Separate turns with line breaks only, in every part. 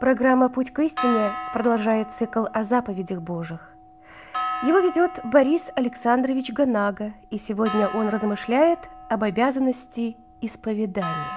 Программа «Путь к истине» продолжает цикл о заповедях Божьих. Его ведет Борис Александрович Ганага, и сегодня он размышляет об обязанности исповедания.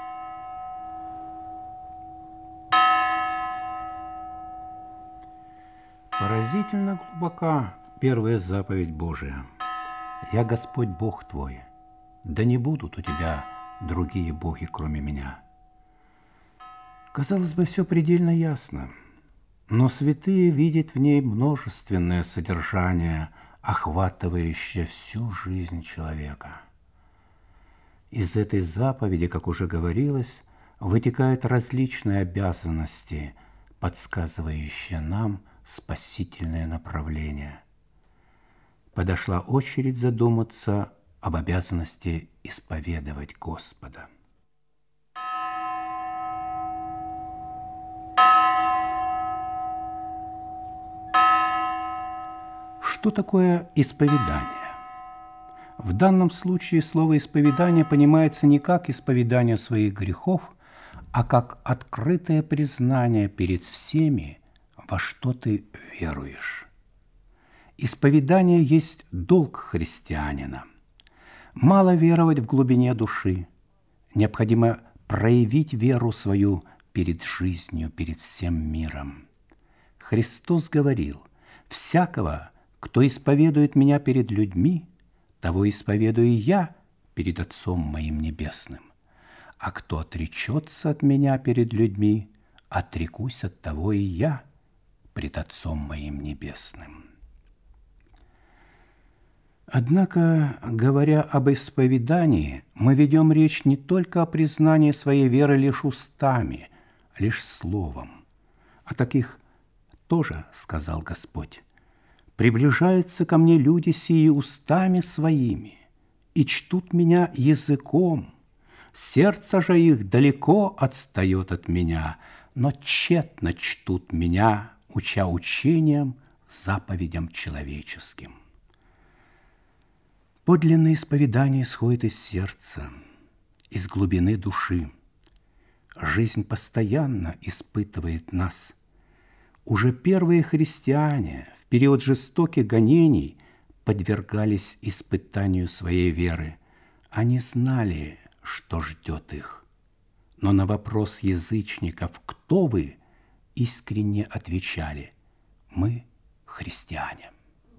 Поразительно глубока первая заповедь Божия. «Я Господь Бог твой, да не будут у тебя другие боги, кроме меня». Казалось бы, все предельно ясно, но святые видят в ней множественное содержание, охватывающее всю жизнь человека. Из этой заповеди, как уже говорилось, вытекают различные обязанности, подсказывающие нам спасительное направление. Подошла очередь задуматься об обязанности исповедовать Господа. Что такое исповедание? В данном случае слово «исповедание» понимается не как исповедание своих грехов, а как открытое признание перед всеми, во что ты веруешь. Исповедание есть долг христианина. Мало веровать в глубине души. Необходимо проявить веру свою перед жизнью, перед всем миром. Христос говорил: «Всякого, кто исповедует Меня перед людьми, того исповедую я перед Отцом Моим Небесным. А кто отречется от Меня перед людьми, отрекусь от того и я пред Отцом Моим Небесным». Однако, говоря об исповедании, мы ведем речь не только о признании своей веры лишь устами, лишь словом. О таких тоже сказал Господь: «Приближаются ко мне люди сии устами своими, и чтут меня языком, сердце же их далеко отстает от меня, но тщетно чтут меня, уча учением, заповедям человеческим». Подлинное исповедание исходит из сердца, из глубины души. Жизнь постоянно испытывает нас. Уже первые христиане в период жестоких гонений подвергались испытанию своей веры. Они знали, что ждет их. Но на вопрос язычников «Кто вы?» искренне отвечали: «Мы христиане».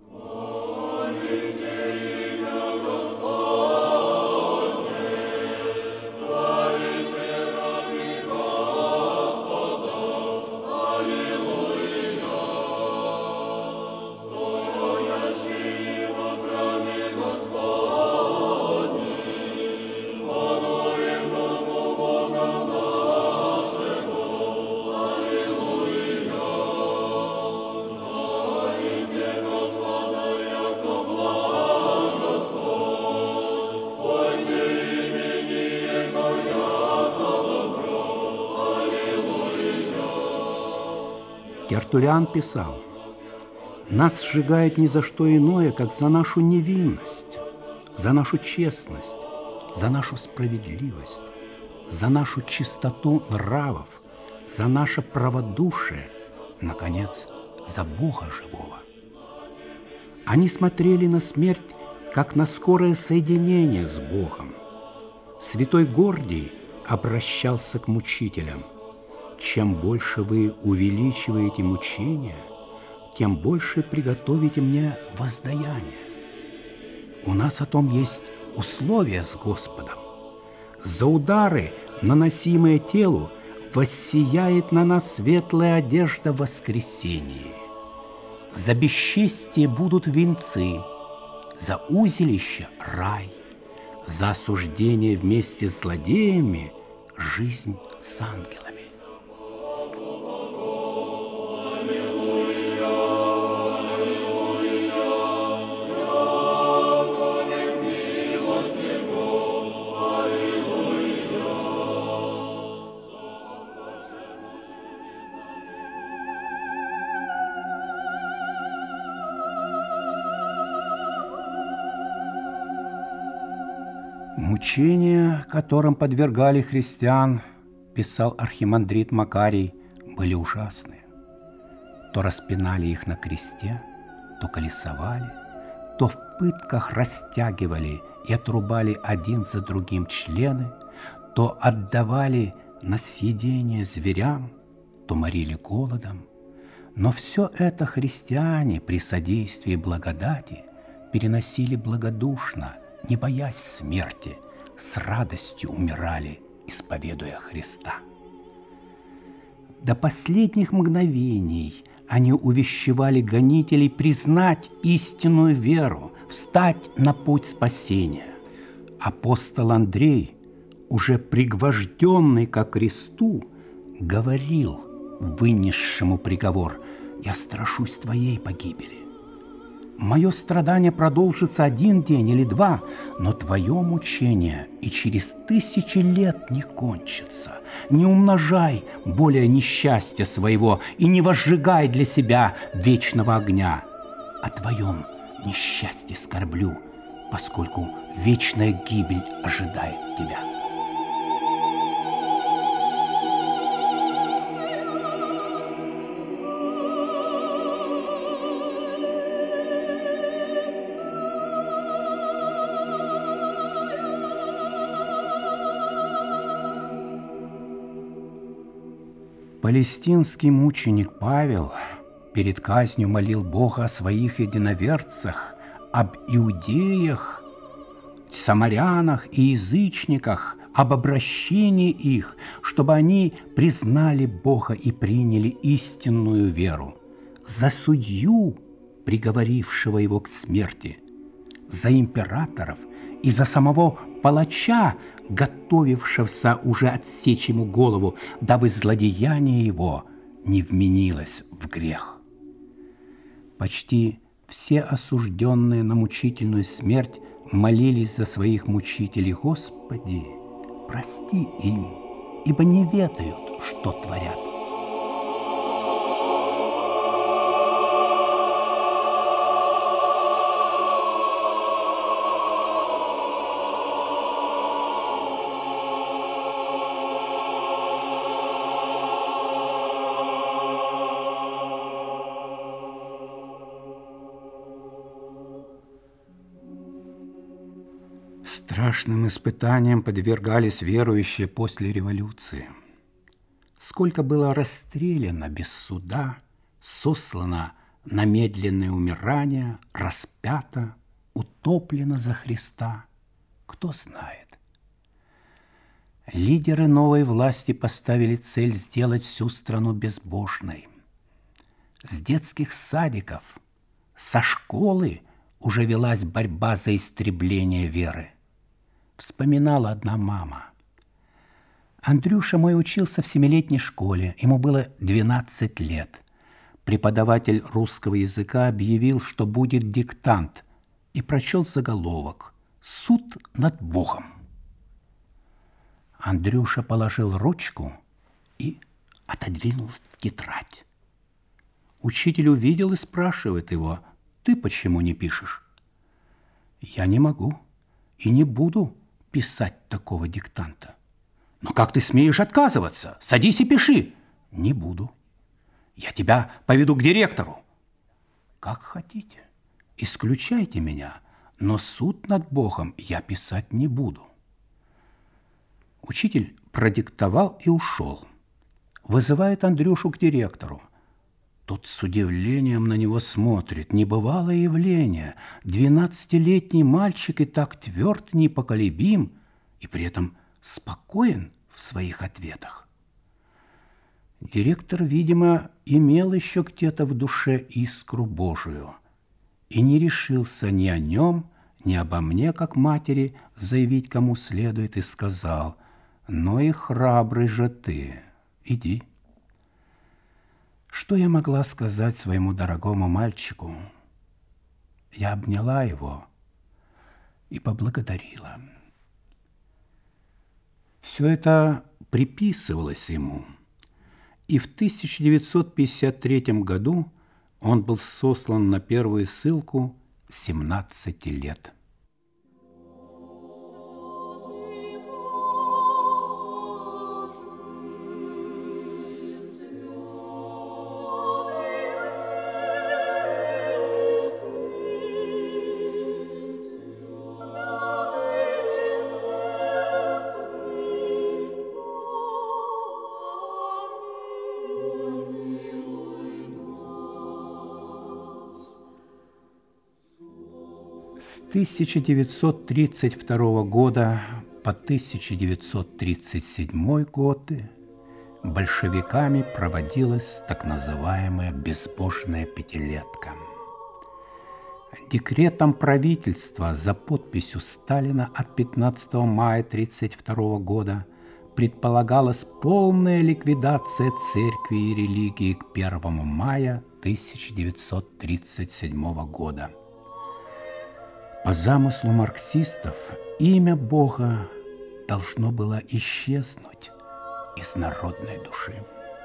Тертуллиан писал: «Нас сжигает ни за что иное, как за нашу невинность, за нашу честность, за нашу справедливость, за нашу чистоту нравов, за наше праводушие, наконец, за Бога живого». Они смотрели на смерть, как на скорое соединение с Богом. Святой Гордий обращался к мучителям: «Чем больше вы увеличиваете мучения, тем больше приготовите мне воздаяние». У нас о том есть условия с Господом. За удары, наносимые телу, воссияет на нас светлая одежда воскресения. За бесчестие будут венцы, за узилище – рай, за осуждение вместе с злодеями – жизнь с ангелами. Мучения, которым подвергали христиан, писал архимандрит Макарий, были ужасные. То распинали их на кресте, то колесовали, то в пытках растягивали и отрубали один за другим члены, то отдавали на съедение зверям, то морили голодом. Но все это христиане при содействии благодати переносили благодушно, не боясь смерти, с радостью умирали, исповедуя Христа. До последних мгновений они увещевали гонителей признать истинную веру, встать на путь спасения. Апостол Андрей, уже пригвожденный ко кресту, говорил вынесшему приговор: «Я страшусь твоей погибели. Мое страдание продолжится 1 день или 2, но твое мучение и через 1000 лет не кончится. Не умножай более несчастья своего и не возжигай для себя вечного огня. О твоем несчастье скорблю, поскольку вечная гибель ожидает тебя». Палестинский мученик Павел перед казнью молил Бога о своих единоверцах, об иудеях, самарянах и язычниках, об обращении их, чтобы они признали Бога и приняли истинную веру, за судью, приговорившего его к смерти, за императоров и за самого палача, готовившегося уже отсечь ему голову, дабы злодеяние его не вменилось в грех. Почти все осужденные на мучительную смерть молились за своих мучителей: «Господи, прости им, ибо не ведают, что творят». Страшным испытаниям подвергались верующие после революции. Сколько было расстреляно без суда, сослано на медленное умирание, распято, утоплено за Христа, кто знает. Лидеры новой власти поставили цель сделать всю страну безбожной. С детских садиков, со школы уже велась борьба за истребление веры. Вспоминала одна мама: «Андрюша мой учился в 7-летней школе, ему было 12 лет. Преподаватель русского языка объявил, что будет диктант, и прочел заголовок: «Суд над Богом». Андрюша положил ручку и отодвинул тетрадь. Учитель увидел и спрашивает его: «Ты почему не пишешь?» «Я не могу и не буду писать такого диктанта». «Но как ты смеешь отказываться? Садись и пиши». «Не буду. Я тебя поведу к директору». «Как хотите. Исключайте меня, но суд над Богом я писать не буду». Учитель продиктовал и ушел. Вызывает Андрюшу к директору. Тот с удивлением на него смотрит. Небывалое явление. 12-летний мальчик и так тверд, непоколебим, и при этом спокоен в своих ответах. Директор, видимо, имел еще где-то в душе искру Божию и не решился ни о нем, ни обо мне, как матери, заявить кому следует, и сказал: «Ну и храбрый же ты, иди». Что я могла сказать своему дорогому мальчику? Я обняла его и поблагодарила. Все это приписывалось ему, и в 1953 году он был сослан на первую ссылку 17 лет. 1932 года по 1937 годы большевиками проводилась так называемая безбожная пятилетка. Декретом правительства за подписью Сталина от 15 мая 1932 года предполагалась полная ликвидация церкви и религии к 1 мая 1937 года. По замыслу марксистов, имя Бога должно было исчезнуть из народной души.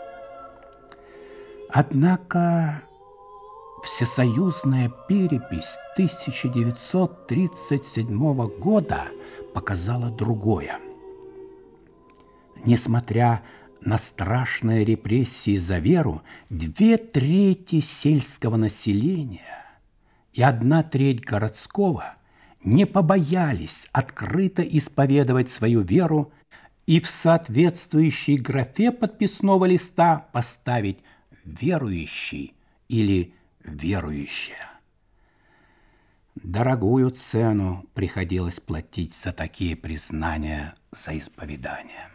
Однако всесоюзная перепись 1937 года показала другое. Несмотря на страшные репрессии за веру, 2/3 сельского населения и 1/3 городского не побоялись открыто исповедовать свою веру и в соответствующей графе подписного листа поставить «верующий» или «верующая». Дорогую цену приходилось платить за такие признания за исповедание.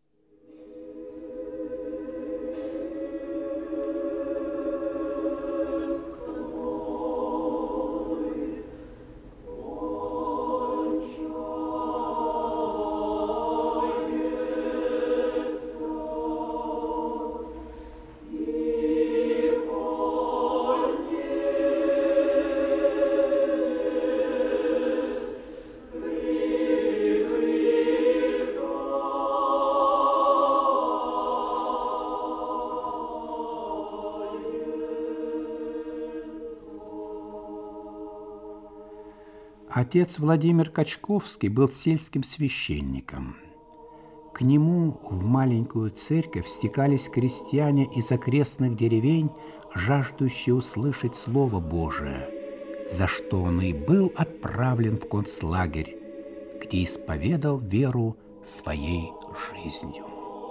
Отец Владимир Качковский был сельским священником. К нему в маленькую церковь стекались крестьяне из окрестных деревень, жаждущие услышать Слово Божие, за что он и был отправлен в концлагерь, где исповедал веру своей жизнью.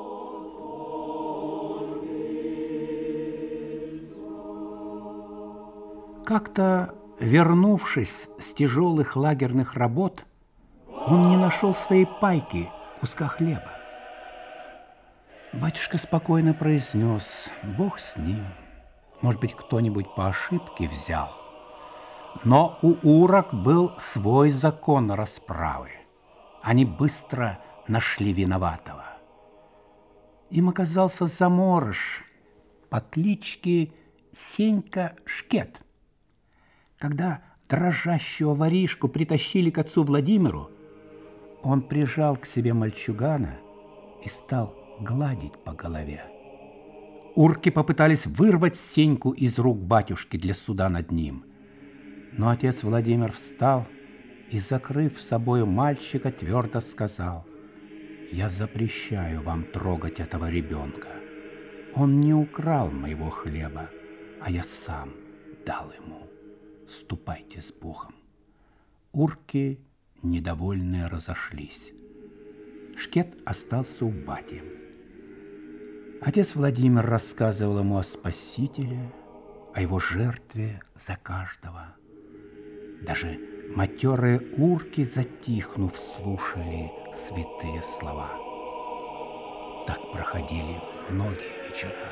Как-то, вернувшись с тяжелых лагерных работ, он не нашел своей пайки, куска хлеба. Батюшка спокойно произнес: «Бог с ним, может быть, кто-нибудь по ошибке взял». Но у урок был свой закон расправы. Они быстро нашли виноватого. Им оказался заморыш по кличке Сенька Шкет. Когда дрожащего воришку притащили к отцу Владимиру, он прижал к себе мальчугана и стал гладить по голове. Урки попытались вырвать Сеньку из рук батюшки для суда над ним. Но отец Владимир встал и, закрыв собою мальчика, твердо сказал: «Я запрещаю вам трогать этого ребенка. Он не украл моего хлеба, а я сам дал ему. Ступайте с Богом». Урки, недовольные, разошлись. Шкет остался у бати. Отец Владимир рассказывал ему о Спасителе, о его жертве за каждого. Даже матерые урки, затихнув, слушали святые слова. Так проходили многие вечера.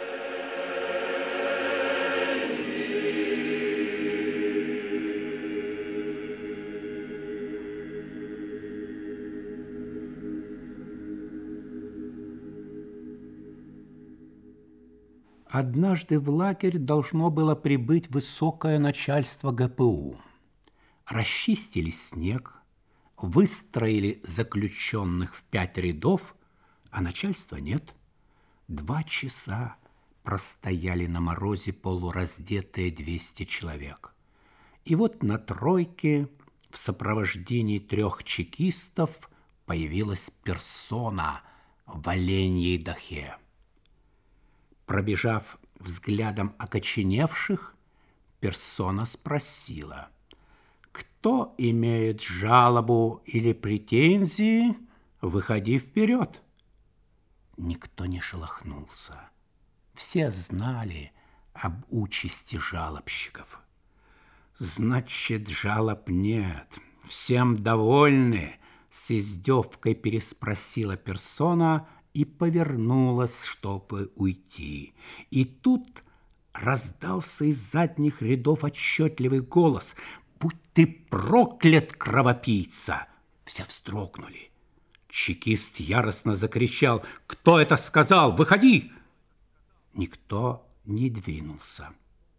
Однажды в лагерь должно было прибыть высокое начальство ГПУ. Расчистили снег, выстроили заключенных в 5 рядов, а начальства нет. 2 часа простояли на морозе полураздетые 200 человек. И вот на тройке в сопровождении 3 чекистов появилась персона в оленьей дахе. Пробежав взглядом окоченевших, персона спросила: «Кто имеет жалобу или претензии, выходи вперед». Никто не шелохнулся. Все знали об участи жалобщиков. Значит, жалоб нет. Всем довольны? С издевкой переспросила персона и повернулась, чтобы уйти. И тут раздался из задних рядов отчетливый голос: «Будь ты проклят, кровопийца!» Все вздрогнули. Чекист яростно закричал: «Кто это сказал? Выходи!» Никто не двинулся.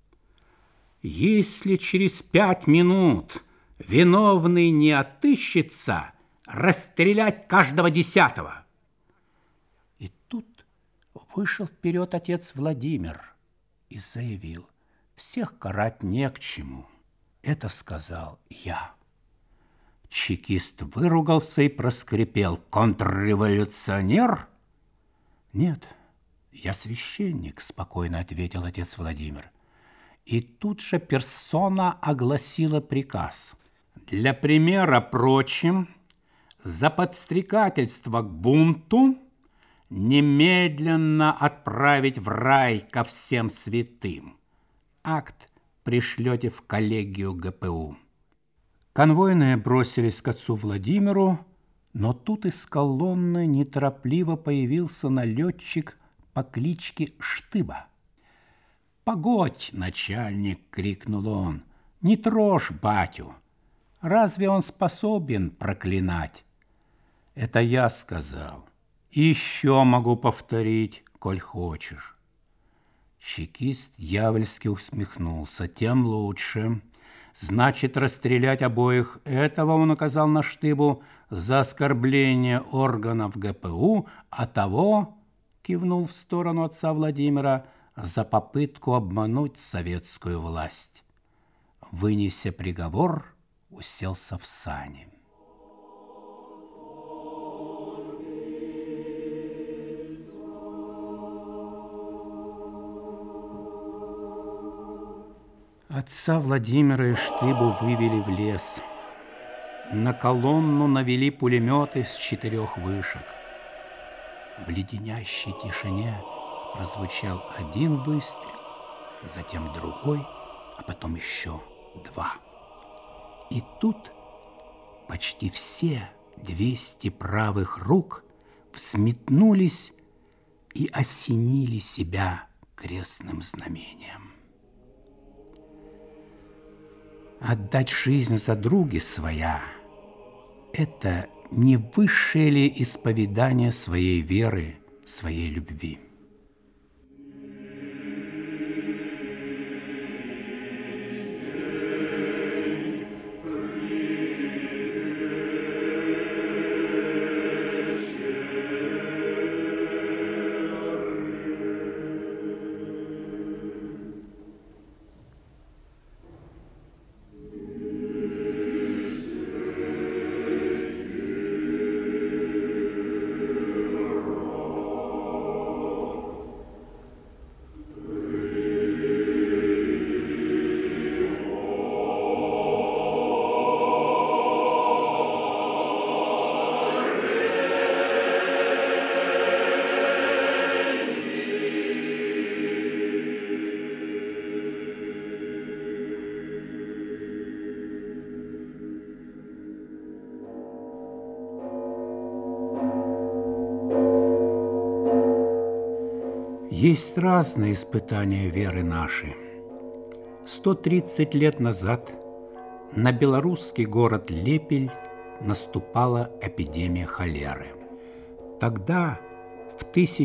Если через 5 минут виновный не отыщется, расстрелять каждого 10-го. И тут вышел вперед отец Владимир и заявил: всех карать не к чему. Это сказал я. Чекист выругался и проскрипел: контрреволюционер? Нет, я священник, спокойно ответил отец Владимир. И тут же персона огласила приказ: для примера прочим, за подстрекательство к бунту немедленно отправить в рай ко всем святым. Акт пришлете в коллегию ГПУ. Конвойные бросились к отцу Владимиру, но тут из колонны неторопливо появился налетчик по кличке Штыба. «Погодь, начальник!» — крикнул он. «Не трожь батю! Разве он способен проклинать?» «Это я сказал. И еще могу повторить, коль хочешь». Чекист дьявольски усмехнулся. «Тем лучше. Значит, расстрелять обоих». Этого он указал на Штыбу за оскорбление органов ГПУ, а того, кивнул в сторону отца Владимира, за попытку обмануть советскую власть. Вынеся приговор, уселся в сани. Отца Владимира и Штыбу вывели в лес. На колонну навели пулеметы с 4 вышек. В леденящей тишине прозвучал один выстрел, затем другой, а потом еще 2. И тут почти все 200 правых рук взметнулись и осенили себя крестным знамением. Отдать жизнь за други своя – это не высшее ли исповедание своей веры, своей любви? Есть разные испытания веры нашей. 130 лет назад на белорусский город Лепель наступала эпидемия холеры. Тогда, в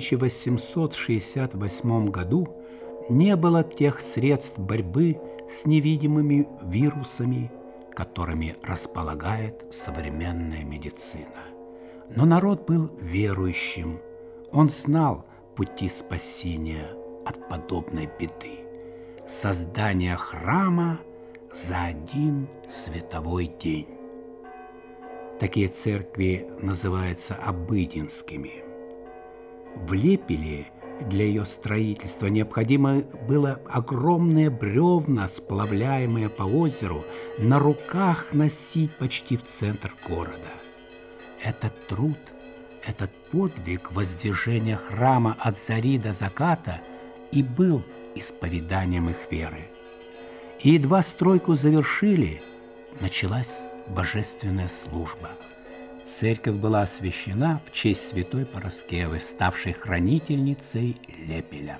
1868 году, не было тех средств борьбы с невидимыми вирусами, которыми располагает современная медицина. Но народ был верующим. Он знал пути спасения от подобной беды. Создание храма за один световой день. Такие церкви называются обыденскими. В Лепеле для ее строительства необходимо было огромные бревна, сплавляемые по озеру, на руках носить почти в центр города. Этот труд, этот подвиг воздвижения храма от зари до заката и был исповеданием их веры. И едва стройку завершили, началась божественная служба. Церковь была освящена в честь святой Параскевы, ставшей хранительницей Лепеля.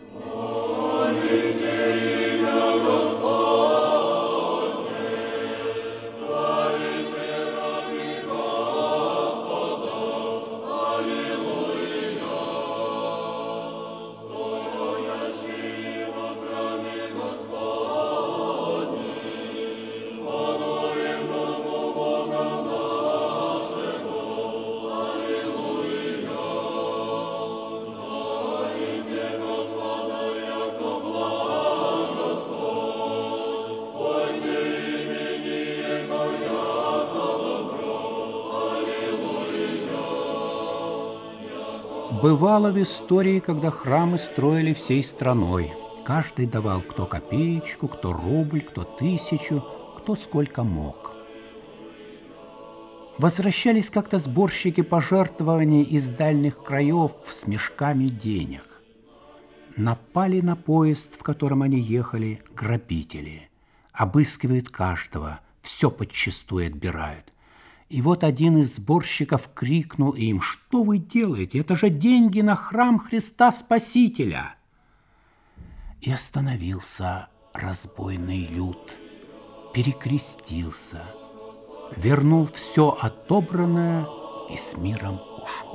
Бывало в истории, когда храмы строили всей страной. Каждый давал кто копеечку, кто рубль, кто 1000, кто сколько мог. Возвращались как-то сборщики пожертвований из дальних краев с мешками денег. Напали на поезд, в котором они ехали, грабители. Обыскивают каждого, все подчистую отбирают. И вот один из сборщиков крикнул им: «Что вы делаете? Это же деньги на храм Христа Спасителя!» И остановился разбойный люд, перекрестился, вернул все отобранное и с миром ушел.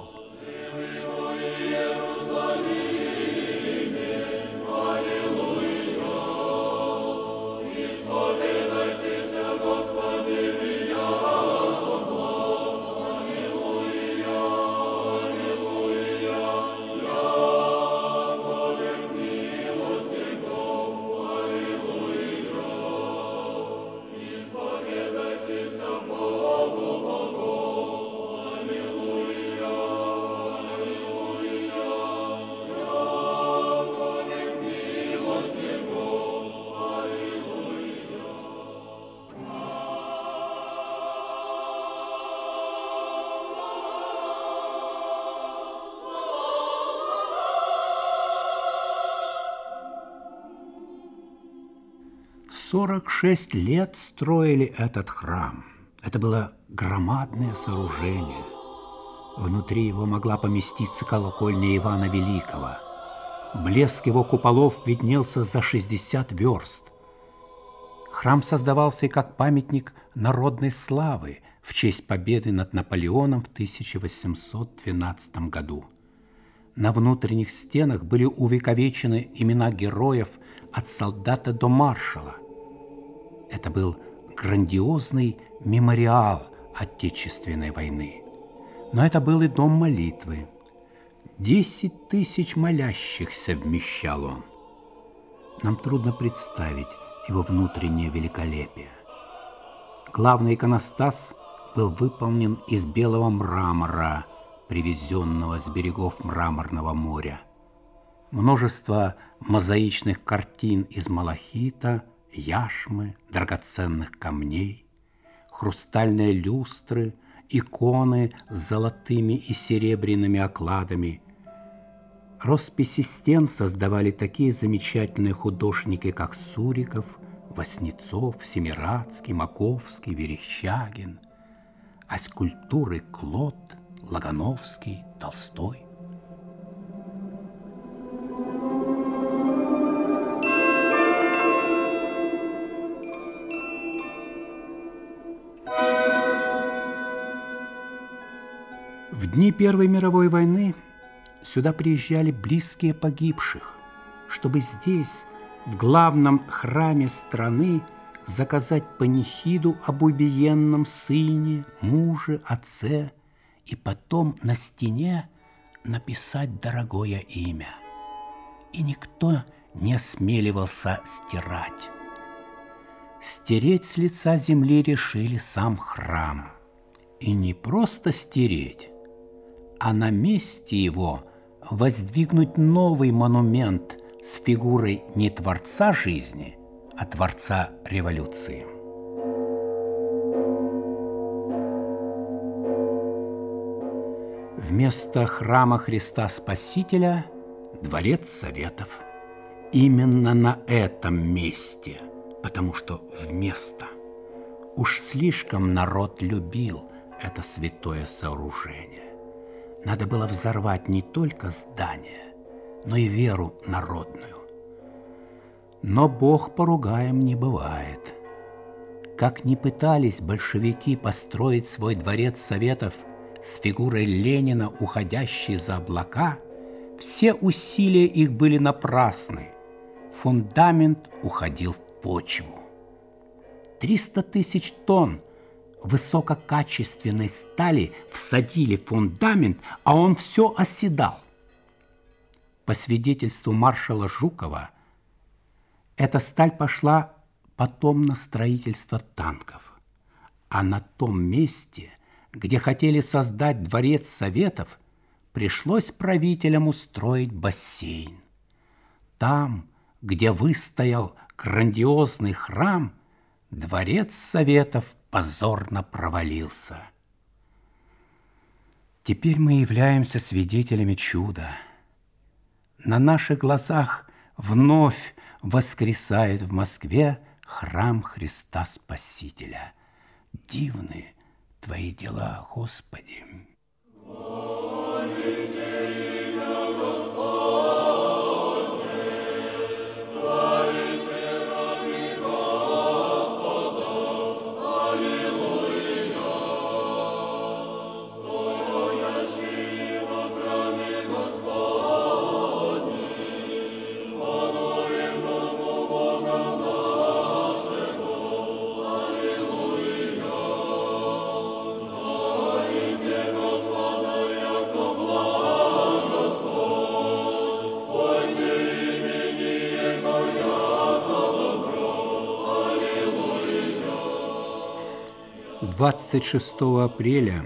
«46 лет строили этот храм. Это было громадное сооружение. Внутри его могла поместиться колокольня Ивана Великого. Блеск его куполов виднелся за 60 верст. Храм создавался и как памятник народной славы в честь победы над Наполеоном в 1812 году. На внутренних стенах были увековечены имена героев от солдата до маршала. Это был грандиозный мемориал Отечественной войны. Но это был и дом молитвы. 10 тысяч молящихся вмещал он. Нам трудно представить его внутреннее великолепие. Главный иконостас был выполнен из белого мрамора, привезенного с берегов Мраморного моря. Множество мозаичных картин из малахита, яшмы, драгоценных камней, хрустальные люстры, иконы с золотыми и серебряными окладами. Росписи стен создавали такие замечательные художники, как Суриков, Васнецов, Семирадский, Маковский, Верещагин, а скульптуры Клод, Лагановский, Толстой. В дни Первой мировой войны сюда приезжали близкие погибших, чтобы здесь, в главном храме страны, заказать панихиду об убиенном сыне, муже, отце и потом на стене написать дорогое имя. И никто не осмеливался стирать. Стереть с лица земли решили сам храм. И не просто стереть, а на месте его воздвигнуть новый монумент с фигурой не творца жизни, а творца революции. Вместо храма Христа Спасителя – дворец Советов. Именно на этом месте потому что вместо. Уж слишком народ любил это святое сооружение. Надо было взорвать не только здание, но и веру народную. Но Бог поругаем не бывает. Как ни пытались большевики построить свой дворец Советов с фигурой Ленина, уходящей за облака, все усилия их были напрасны. Фундамент уходил в почву. 300 тысяч тонн высококачественной стали всадили в фундамент, а он все оседал. По свидетельству маршала Жукова, эта сталь пошла потом на строительство танков, а на том месте, где хотели создать дворец Советов, пришлось правителям устроить бассейн. Там, где выстоял грандиозный храм, дворец Советов позорно провалился. Теперь мы являемся свидетелями чуда. На наших глазах вновь воскресает в Москве храм Христа Спасителя. Дивны Твои дела, Господи. Двадцать 26 апреля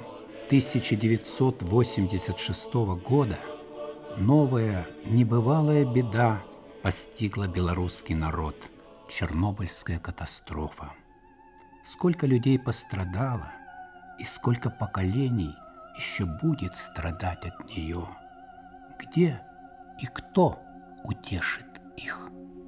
1986 года новая, небывалая беда постигла белорусский народ – Чернобыльская катастрофа. Сколько людей пострадало и сколько поколений еще будет страдать от нее? Где и кто утешит их?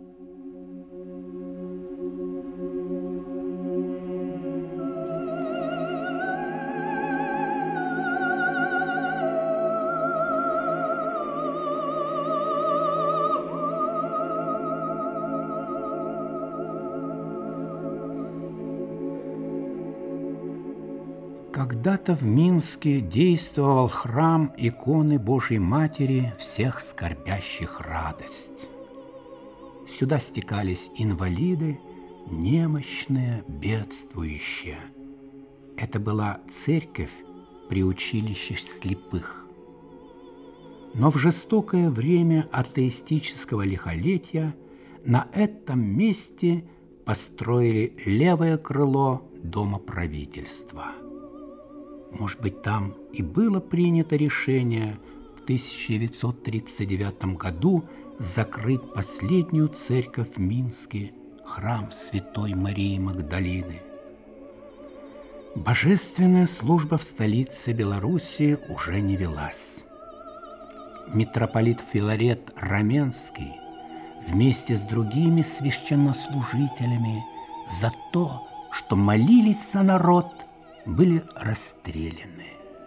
Когда-то в Минске действовал храм иконы Божьей Матери всех скорбящих радость. Сюда стекались инвалиды, немощные, бедствующие. Это была церковь при училище слепых. Но в жестокое время атеистического лихолетия на этом месте построили левое крыло Дома правительства. Может быть, там и было принято решение в 1939 году закрыть последнюю церковь в Минске, храм Святой Марии Магдалины. Божественная служба в столице Белоруссии уже не велась. Митрополит Филарет Раменский вместе с другими священнослужителями за то, что молились за народ, были расстреляны.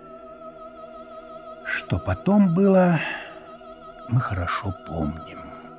Что потом было, мы хорошо помним.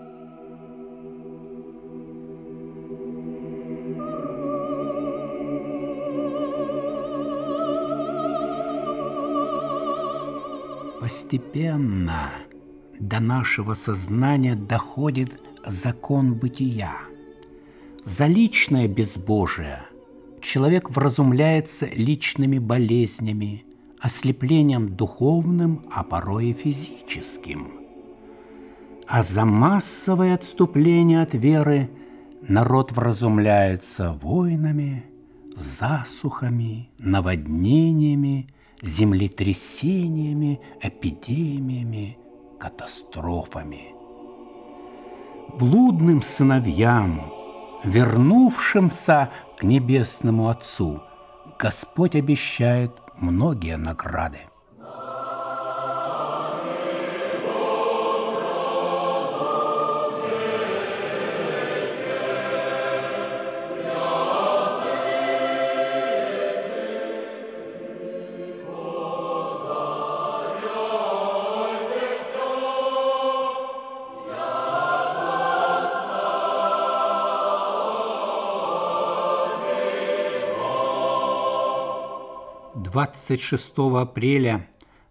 Постепенно до нашего сознания доходит закон бытия. За личное безбожие человек вразумляется личными болезнями, ослеплением духовным, а порой и физическим. А за массовое отступление от веры народ вразумляется войнами, засухами, наводнениями, землетрясениями, эпидемиями, катастрофами. Блудным сыновьям, вернувшимся к Небесному Отцу, Господь обещает многие награды. 26 апреля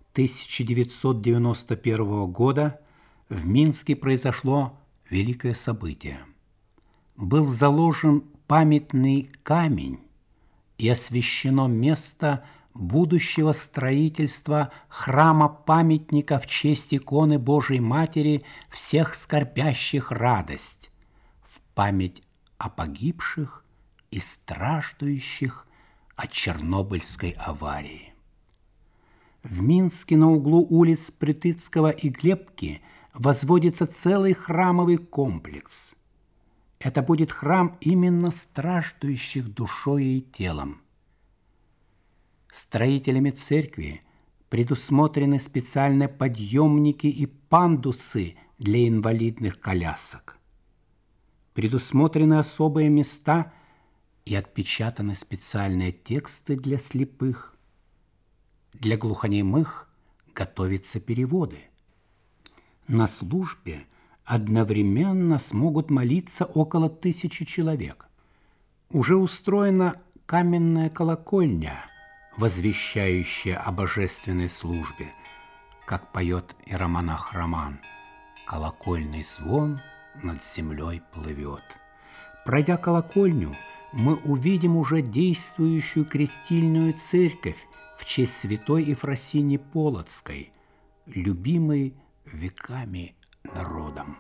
1991 года в Минске произошло великое событие. Был заложен памятный камень и освящено место будущего строительства храма-памятника в честь иконы Божией Матери всех скорбящих радость, в память о погибших и страждущих от Чернобыльской аварии. В Минске на углу улиц Притыцкого и Глебки возводится целый храмовый комплекс. Это будет храм именно страждущих душой и телом. Строителями церкви предусмотрены специальные подъемники и пандусы для инвалидных колясок. Предусмотрены особые места и отпечатаны специальные тексты для слепых. Для глухонемых готовятся переводы. На службе одновременно смогут молиться около 1000 человек. Уже устроена каменная колокольня, возвещающая о божественной службе, как поет иеромонах Роман: «Колокольный звон над землей плывет». Пройдя колокольню, мы увидим уже действующую крестильную церковь в честь святой Ефросинии Полоцкой, любимой веками народом.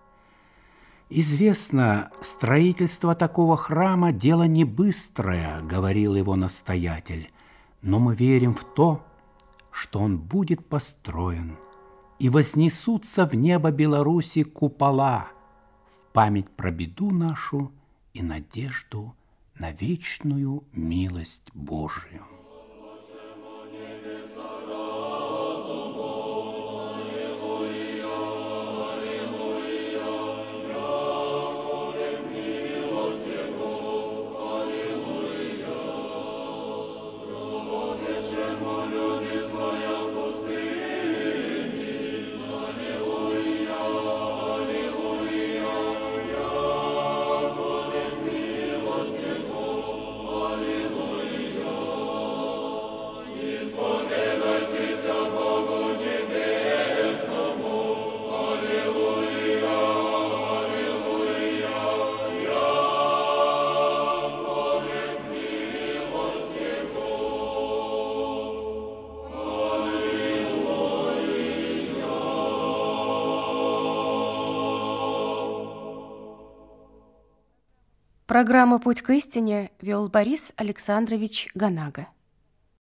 Известно, строительство такого храма – дело не быстрое, говорил его настоятель, но мы верим в то, что он будет построен, и вознесутся в небо Беларуси купола в память про беду нашу и надежду на вечную милость Божию.
Программу «Путь к истине» вел Борис Александрович Ганага.